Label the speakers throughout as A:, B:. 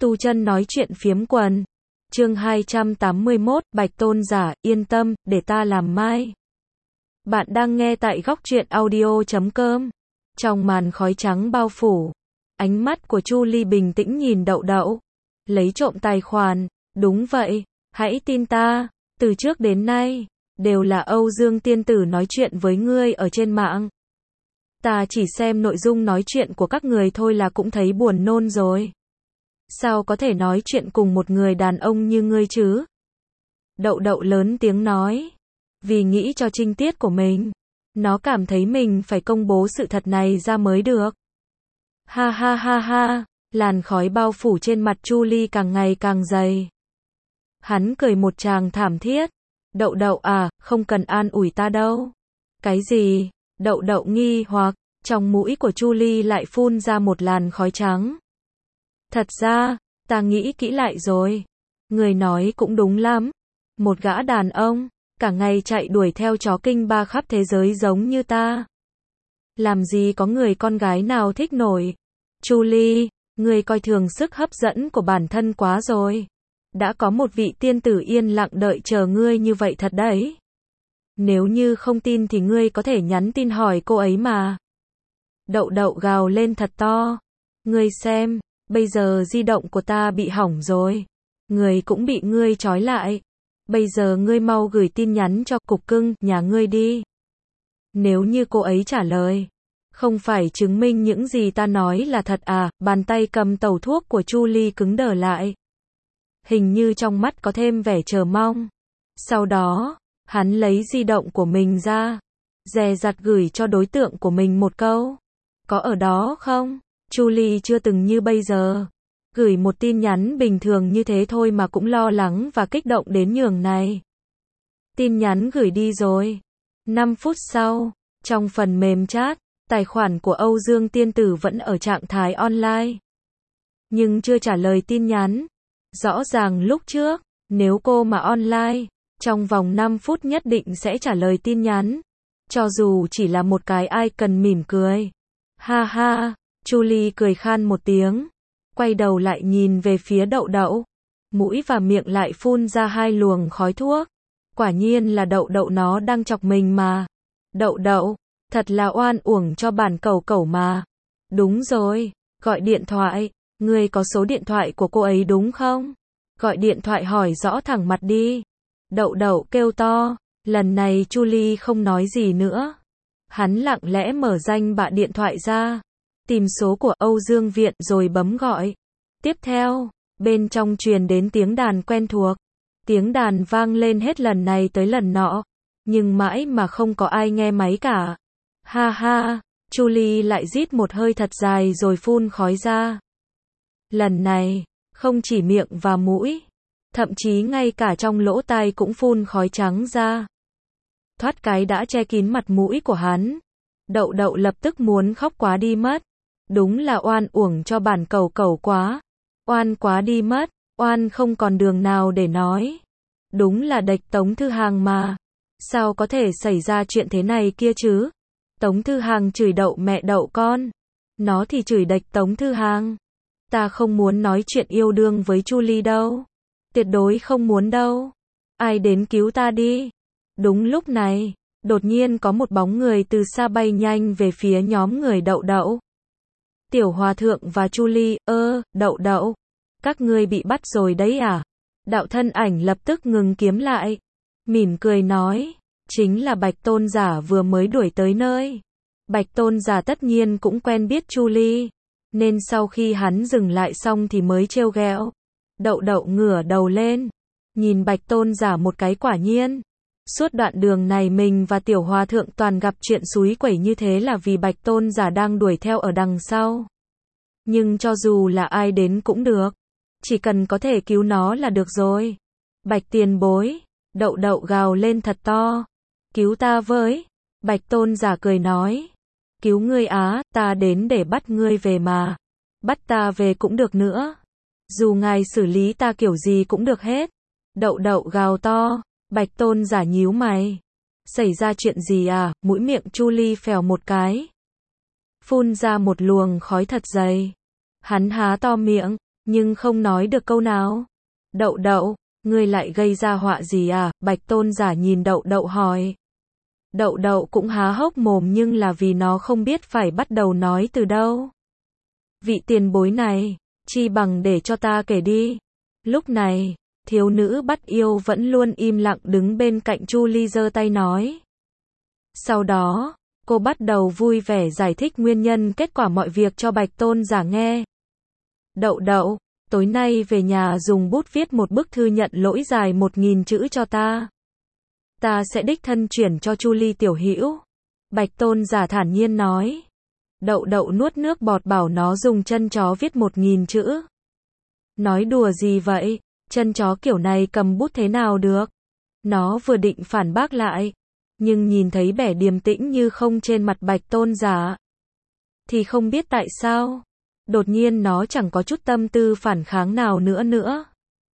A: Tu chân nói chuyện phiếm quần. Chương 281, Bạch Tôn giả, yên tâm, để ta làm mai. Bạn đang nghe tại góc truyện audio.com. Trong màn khói trắng bao phủ, ánh mắt của Chu Ly bình tĩnh nhìn Đậu Đậu. Lấy trộm tài khoản, đúng vậy, hãy tin ta, từ trước đến nay, đều là Âu Dương tiên tử nói chuyện với ngươi ở trên mạng. Ta chỉ xem nội dung nói chuyện của các người thôi là cũng thấy buồn nôn rồi. Sao có thể nói chuyện cùng một người đàn ông như ngươi chứ? Đậu Đậu lớn tiếng nói. Vì nghĩ cho trinh tiết của mình, nó cảm thấy mình phải công bố sự thật này ra mới được. Ha ha ha ha, làn khói bao phủ trên mặt Chu Ly càng ngày càng dày. Hắn cười một tràng thảm thiết. Đậu Đậu à, không cần an ủi ta đâu. Cái gì? Đậu Đậu nghi hoặc, trong mũi của Chu Ly lại phun ra một làn khói trắng. Thật ra, ta nghĩ kỹ lại rồi. Người nói cũng đúng lắm. Một gã đàn ông, cả ngày chạy đuổi theo chó kinh ba khắp thế giới giống như ta. Làm gì có người con gái nào thích nổi. Chu Ly, người coi thường sức hấp dẫn của bản thân quá rồi. Đã có một vị tiên tử yên lặng đợi chờ ngươi như vậy thật đấy. Nếu như không tin thì ngươi có thể nhắn tin hỏi cô ấy mà. Đậu Đậu gào lên thật to. Ngươi xem, bây giờ di động của ta bị hỏng rồi. Người cũng bị ngươi trói lại. Bây giờ ngươi mau gửi tin nhắn cho cục cưng nhà ngươi đi. Nếu như cô ấy trả lời, không phải chứng minh những gì ta nói là thật à? Bàn tay cầm tẩu thuốc của Chu Ly cứng đờ lại. Hình như trong mắt có thêm vẻ chờ mong. Sau đó, hắn lấy di động của mình ra, dè dặt gửi cho đối tượng của mình một câu. Có ở đó không? Chu Ly chưa từng như bây giờ. Gửi một tin nhắn bình thường như thế thôi mà cũng lo lắng và kích động đến nhường này. Tin nhắn gửi đi rồi. 5 phút sau, trong phần mềm chat, tài khoản của Âu Dương tiên tử vẫn ở trạng thái online. Nhưng chưa trả lời tin nhắn. Rõ ràng lúc trước, nếu cô mà online, trong vòng 5 phút nhất định sẽ trả lời tin nhắn. Cho dù chỉ là một cái icon mỉm cười. Ha ha, Chu Ly cười khan một tiếng. Quay đầu lại nhìn về phía Đậu Đậu. Mũi và miệng lại phun ra hai luồng khói thuốc. Quả nhiên là Đậu Đậu nó đang chọc mình mà. Đậu Đậu, thật là oan uổng cho bản cẩu cẩu mà. Đúng rồi, gọi điện thoại. Ngươi có số điện thoại của cô ấy đúng không? Gọi điện thoại hỏi rõ thẳng mặt đi. Đậu Đậu kêu to. Lần này Chu Ly không nói gì nữa. Hắn lặng lẽ mở danh bạ điện thoại ra. Tìm số của Âu Dương Viện rồi bấm gọi. Tiếp theo, bên trong truyền đến tiếng đàn quen thuộc. Tiếng đàn vang lên hết lần này tới lần nọ. Nhưng mãi mà không có ai nghe máy cả. Ha ha, Chu Ly lại rít một hơi thật dài rồi phun khói ra. Lần này, không chỉ miệng và mũi, thậm chí ngay cả trong lỗ tai cũng phun khói trắng ra. Thoát cái đã che kín mặt mũi của hắn. Đậu Đậu lập tức muốn khóc quá đi mất. Đúng là oan uổng cho bản cẩu cẩu quá. Oan quá đi mất, oan không còn đường nào để nói. Đúng là đệch Tống Thư Hàng mà. Sao có thể xảy ra chuyện thế này kia chứ? Tống Thư Hàng chửi Đậu mẹ Đậu con. Nó thì chửi đệch Tống Thư Hàng. Ta không muốn nói chuyện yêu đương với Chu Ly đâu. Tuyệt đối không muốn đâu. Ai đến cứu ta đi. Đúng lúc này, đột nhiên có một bóng người từ xa bay nhanh về phía nhóm người Đậu Đậu. Tiểu Hòa Thượng và Chu Ly, Đậu Đậu. Các ngươi bị bắt rồi đấy à? Đạo thân ảnh lập tức ngừng kiếm lại. Mỉm cười nói, chính là Bạch Tôn giả vừa mới đuổi tới nơi. Bạch Tôn giả tất nhiên cũng quen biết Chu Ly. Nên sau khi hắn dừng lại xong thì mới trêu ghẹo. Đậu Đậu ngửa đầu lên. Nhìn Bạch Tôn giả một cái quả nhiên. Suốt đoạn đường này mình và Tiểu Hòa Thượng toàn gặp chuyện xúi quẩy như thế là vì Bạch Tôn giả đang đuổi theo ở đằng sau. Nhưng cho dù là ai đến cũng được. Chỉ cần có thể cứu nó là được rồi. Bạch tiền bối. Đậu Đậu gào lên thật to. Cứu ta với. Bạch Tôn giả cười nói. Cứu ngươi á, ta đến để bắt ngươi về mà. Bắt ta về cũng được nữa. Dù ngài xử lý ta kiểu gì cũng được hết. Đậu Đậu gào to. Bạch Tôn giả nhíu mày. Xảy ra chuyện gì à? Mũi miệng Chu Ly phèo một cái. Phun ra một luồng khói thật dày. Hắn há to miệng. nhưng không nói được câu nào. Đậu đậu, ngươi lại gây ra họa gì à? Bạch tôn giả nhìn đậu đậu hỏi. Đậu đậu cũng há hốc mồm nhưng là vì nó không biết phải bắt đầu nói từ đâu. Vị tiền bối này, chi bằng để cho ta kể đi. Lúc này, thiếu nữ bắt yêu vẫn luôn im lặng đứng bên cạnh Julie giơ tay nói. Sau đó, cô bắt đầu vui vẻ giải thích nguyên nhân kết quả mọi việc cho Bạch tôn giả nghe. Đậu đậu, tối nay về nhà dùng bút viết một bức thư nhận lỗi dài 1000 chữ cho ta. Ta sẽ đích thân chuyển cho Julie tiểu hữu. Bạch tôn giả thản nhiên nói. Đậu đậu nuốt nước bọt bảo nó dùng chân chó viết 1000 chữ. Nói đùa gì vậy, chân chó kiểu này cầm bút thế nào được. Nó vừa định phản bác lại, nhưng nhìn thấy vẻ điềm tĩnh như không trên mặt Bạch tôn giả. Thì không biết tại sao, đột nhiên nó chẳng có chút tâm tư phản kháng nào nữa.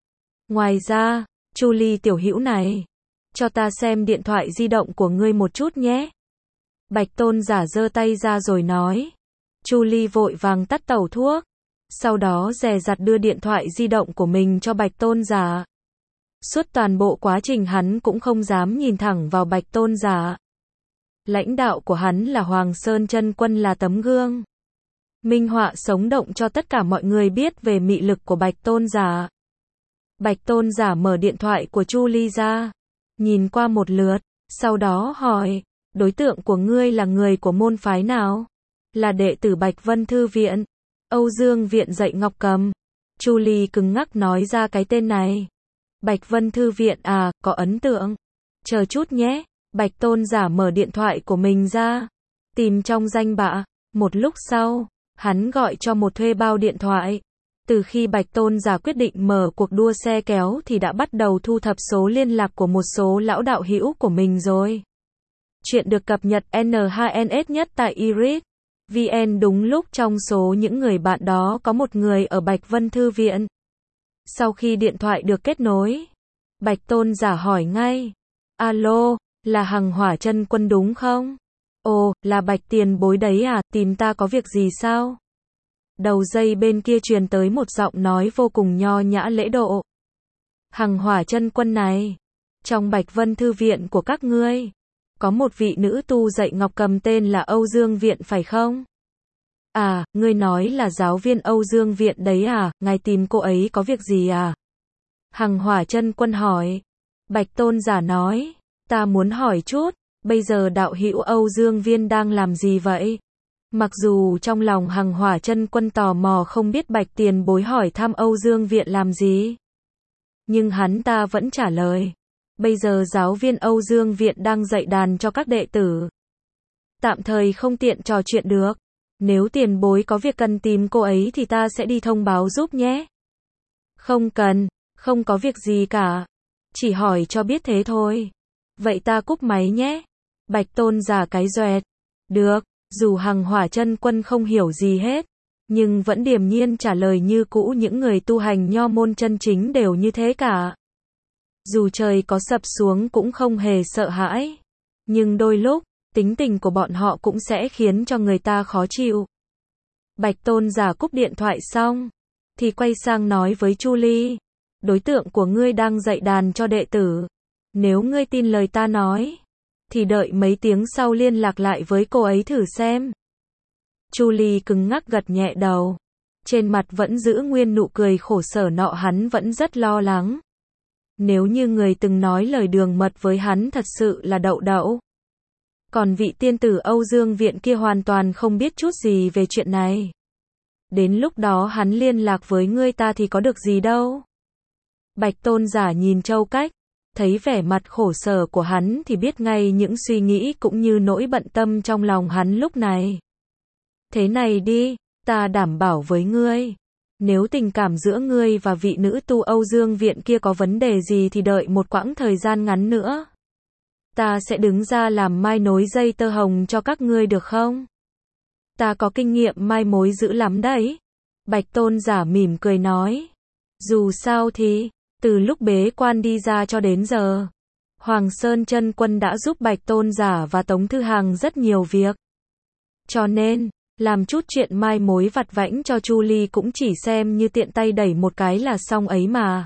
A: Ngoài ra, Julie tiểu hữu này, cho ta xem điện thoại di động của ngươi một chút nhé. Bạch tôn giả giơ tay ra rồi nói. Julie vội vàng tắt tẩu thuốc. Sau đó dè dặt đưa điện thoại di động của mình cho Bạch tôn giả. Suốt toàn bộ quá trình hắn cũng không dám nhìn thẳng vào Bạch tôn giả. Lãnh đạo của hắn là Hoàng Sơn Chân Quân là tấm gương. Minh họa sống động cho tất cả mọi người biết về mị lực của Bạch tôn giả. Bạch tôn giả mở điện thoại của Julie ra. Nhìn qua một lượt. Sau đó hỏi. Đối tượng của ngươi là người của môn phái nào? Là đệ tử Bạch Vân Thư Viện. Âu Dương Viện dạy Ngọc Cầm. Julie cứng ngắc nói ra cái tên này. Bạch Vân Thư Viện à, có ấn tượng. Chờ chút nhé. Bạch tôn giả mở điện thoại của mình ra. Tìm trong danh bạ. Một lúc sau, hắn gọi cho một thuê bao điện thoại. Từ khi Bạch tôn giả quyết định mở cuộc đua xe kéo thì đã bắt đầu thu thập số liên lạc của một số lão đạo hữu của mình rồi. Chuyện được cập nhật N2NS nhất tại Iris VN. Đúng lúc trong số những người bạn đó có một người ở Bạch Vân Thư Viện. Sau khi điện thoại được kết nối, Bạch tôn giả hỏi ngay. Alo, là Hằng Hỏa Chân Quân đúng không? Ồ, là Bạch tiền bối đấy à, tìm ta có việc gì sao? Đầu dây bên kia truyền tới một giọng nói vô cùng nho nhã lễ độ. Hằng Hỏa Chân Quân này, trong Bạch Vân Thư Viện của các ngươi, có một vị nữ tu dạy Ngọc Cầm tên là Âu Dương Viện phải không? À, ngươi nói là giáo viên Âu Dương Viện đấy à, ngài tìm cô ấy có việc gì à? Hằng Hỏa Chân Quân hỏi. Bạch tôn giả nói, ta muốn hỏi chút, bây giờ đạo hữu Âu Dương Viên đang làm gì vậy? Mặc dù trong lòng Hằng Hỏa Chân Quân tò mò không biết Bạch tiền bối hỏi thăm Âu Dương Viện làm gì, nhưng hắn ta vẫn trả lời. Bây giờ giáo viên Âu Dương Viện đang dạy đàn cho các đệ tử. Tạm thời không tiện trò chuyện được. Nếu tiền bối có việc cần tìm cô ấy thì ta sẽ đi thông báo giúp nhé. Không cần, không có việc gì cả. Chỉ hỏi cho biết thế thôi. Vậy ta cúp máy nhé. Bạch tôn giả cái doẹt. Được, dù Hằng Hỏa Chân Quân không hiểu gì hết, nhưng vẫn điềm nhiên trả lời như cũ, những người tu hành nho môn chân chính đều như thế cả. Dù trời có sập xuống cũng không hề sợ hãi. Nhưng đôi lúc, tính tình của bọn họ cũng sẽ khiến cho người ta khó chịu. Bạch tôn giả cúp điện thoại xong, thì quay sang nói với Julie. Đối tượng của ngươi đang dạy đàn cho đệ tử. Nếu ngươi tin lời ta nói, thì đợi mấy tiếng sau liên lạc lại với cô ấy thử xem. Julie cứng ngắc gật nhẹ đầu. Trên mặt vẫn giữ nguyên nụ cười khổ sở nọ, hắn vẫn rất lo lắng. Nếu như người từng nói lời đường mật với hắn thật sự là đậu đậu. Còn vị tiên tử Âu Dương Viện kia hoàn toàn không biết chút gì về chuyện này. Đến lúc đó hắn liên lạc với ngươi ta thì có được gì đâu. Bạch tôn giả nhìn Châu Cách, thấy vẻ mặt khổ sở của hắn thì biết ngay những suy nghĩ cũng như nỗi bận tâm trong lòng hắn lúc này. Thế này đi, ta đảm bảo với ngươi. Nếu tình cảm giữa ngươi và vị nữ tu Âu Dương Viện kia có vấn đề gì thì đợi một quãng thời gian ngắn nữa. Ta sẽ đứng ra làm mai nối dây tơ hồng cho các ngươi được không? Ta có kinh nghiệm mai mối dữ lắm đấy. Bạch tôn giả mỉm cười nói. Dù sao thì, từ lúc bế quan đi ra cho đến giờ, Hoàng Sơn Chân Quân đã giúp Bạch tôn giả và Tống Thư Hàng rất nhiều việc. Cho nên, Làm chút chuyện mai mối vặt vãnh cho Chu Ly cũng chỉ xem như tiện tay đẩy một cái là xong ấy mà.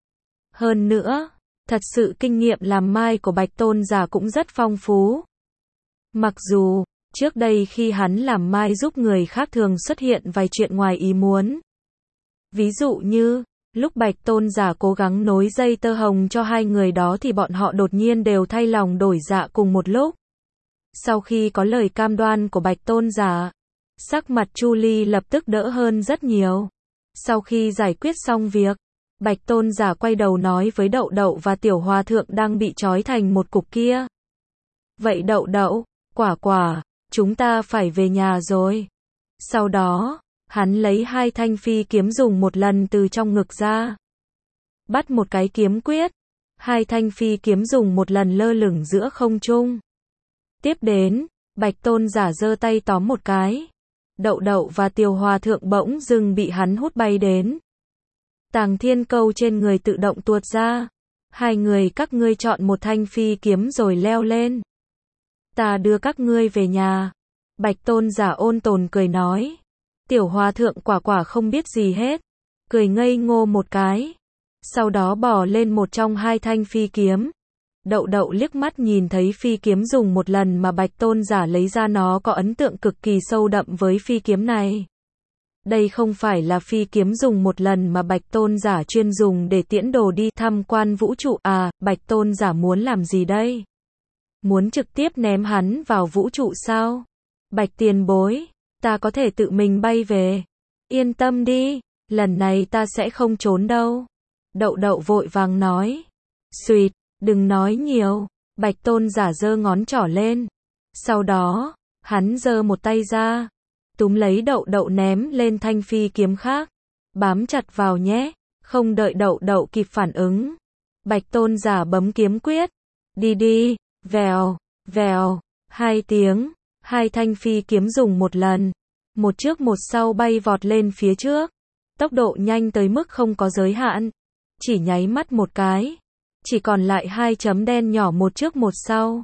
A: Hơn nữa, thật sự kinh nghiệm làm mai của Bạch Tôn giả cũng rất phong phú. Mặc dù, trước đây khi hắn làm mai giúp người khác thường xuất hiện vài chuyện ngoài ý muốn. Ví dụ như, lúc Bạch Tôn giả cố gắng nối dây tơ hồng cho hai người đó thì bọn họ đột nhiên đều thay lòng đổi dạ cùng một lúc. Sau khi có lời cam đoan của Bạch Tôn giả, sắc mặt Chu Ly lập tức đỡ hơn rất nhiều. Sau khi giải quyết xong việc, Bạch Tôn giả quay đầu nói với Đậu Đậu và Tiểu Hòa Thượng đang bị trói thành một cục kia. Vậy Đậu Đậu, Quả Quả, chúng ta phải về nhà rồi. Sau đó, hắn lấy hai thanh phi kiếm dùng một lần từ trong ngực ra. Bắt một cái kiếm quyết. Hai thanh phi kiếm dùng một lần lơ lửng giữa không trung. Tiếp đến, Bạch Tôn giả giơ tay tóm một cái. Đậu Đậu và Tiểu Hòa Thượng bỗng dưng bị hắn hút bay đến. Tàng thiên câu trên người tự động tuột ra. Hai người các ngươi chọn một thanh phi kiếm rồi leo lên. Ta đưa các ngươi về nhà. Bạch Tôn giả ôn tồn cười nói. Tiểu Hòa Thượng Quả Quả không biết gì hết. Cười ngây ngô một cái. Sau đó bỏ lên một trong hai thanh phi kiếm. Đậu Đậu liếc mắt nhìn thấy phi kiếm dùng một lần mà Bạch Tôn giả lấy ra, nó có ấn tượng cực kỳ sâu đậm với phi kiếm này. Đây không phải là phi kiếm dùng một lần mà Bạch Tôn giả chuyên dùng để tiễn đồ đi tham quan vũ trụ à. Bạch Tôn giả muốn làm gì đây? Muốn trực tiếp ném hắn vào vũ trụ sao? Bạch tiền bối, ta có thể tự mình bay về. Yên tâm đi, lần này ta sẽ không trốn đâu. Đậu Đậu vội vàng nói. Xuyệt, đừng nói nhiều. Bạch Tôn giả giơ ngón trỏ lên. Sau đó, hắn giơ một tay ra, túm lấy Đậu Đậu ném lên thanh phi kiếm khác. Bám chặt vào nhé. Không đợi Đậu Đậu kịp phản ứng, Bạch Tôn giả bấm kiếm quyết. Đi đi, vèo, vèo, hai tiếng, hai thanh phi kiếm dùng một lần, một trước một sau bay vọt lên phía trước. Tốc độ nhanh tới mức không có giới hạn. Chỉ nháy mắt một cái, chỉ còn lại hai chấm đen nhỏ một trước một sau.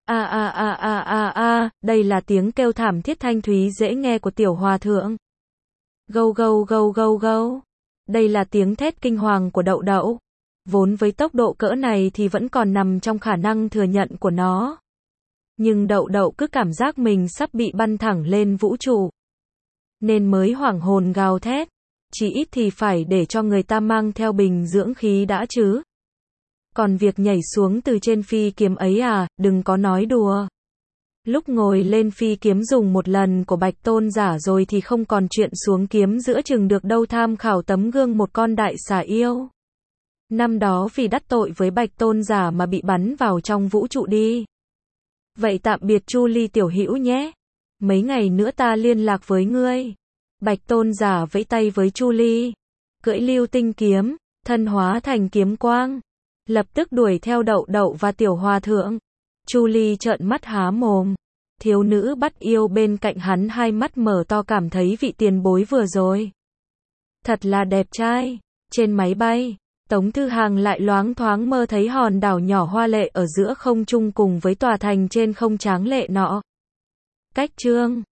A: Đây là tiếng kêu thảm thiết thanh thúy dễ nghe của Tiểu Hòa Thượng. Gâu gâu gâu gâu gâu. Đây là tiếng thét kinh hoàng của Đậu Đậu. Vốn với tốc độ cỡ này thì vẫn còn nằm trong khả năng thừa nhận của nó. Nhưng Đậu Đậu cứ cảm giác mình sắp bị bắn thẳng lên vũ trụ, nên mới hoảng hồn gào thét. Chỉ ít thì phải để cho người ta mang theo bình dưỡng khí đã chứ. Còn việc nhảy xuống từ trên phi kiếm ấy à, đừng có nói đùa. Lúc ngồi lên phi kiếm dùng một lần của Bạch Tôn giả rồi thì không còn chuyện xuống kiếm giữa chừng được đâu. Tham khảo tấm gương một con đại xà yêu. Năm đó vì đắc tội với Bạch Tôn giả mà bị bắn vào trong vũ trụ đi. Vậy tạm biệt Chu Ly tiểu hữu nhé. Mấy ngày nữa ta liên lạc với ngươi. Bạch Tôn giả vẫy tay với Chu Ly. Cưỡi lưu tinh kiếm, thân hóa thành kiếm quang. Lập tức đuổi theo Đậu Đậu và Tiểu Hòa Thượng. Chu Ly trợn mắt há mồm. Thiếu nữ bắt yêu bên cạnh hắn hai mắt mở to cảm thấy vị tiền bối vừa rồi thật là đẹp trai. Trên máy bay, Tống Thư Hàng lại loáng thoáng mơ thấy hòn đảo nhỏ hoa lệ ở giữa không trung cùng với tòa thành trên không tráng lệ nọ. Cách chương